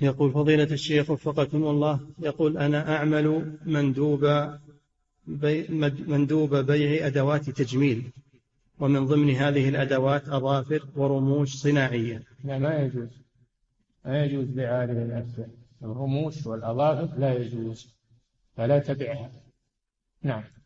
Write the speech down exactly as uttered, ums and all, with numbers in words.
يقول فضيلة الشيخ وفقكم الله، يقول أنا أعمل مندوب بي مندوب بيع أدوات تجميل، ومن ضمن هذه الأدوات أظافر ورموش صناعية. لا، ما يجوز، ما يجوز بيع هذه الأشياء، الرموش والأظافر لا يجوز، فلا تبعها. نعم.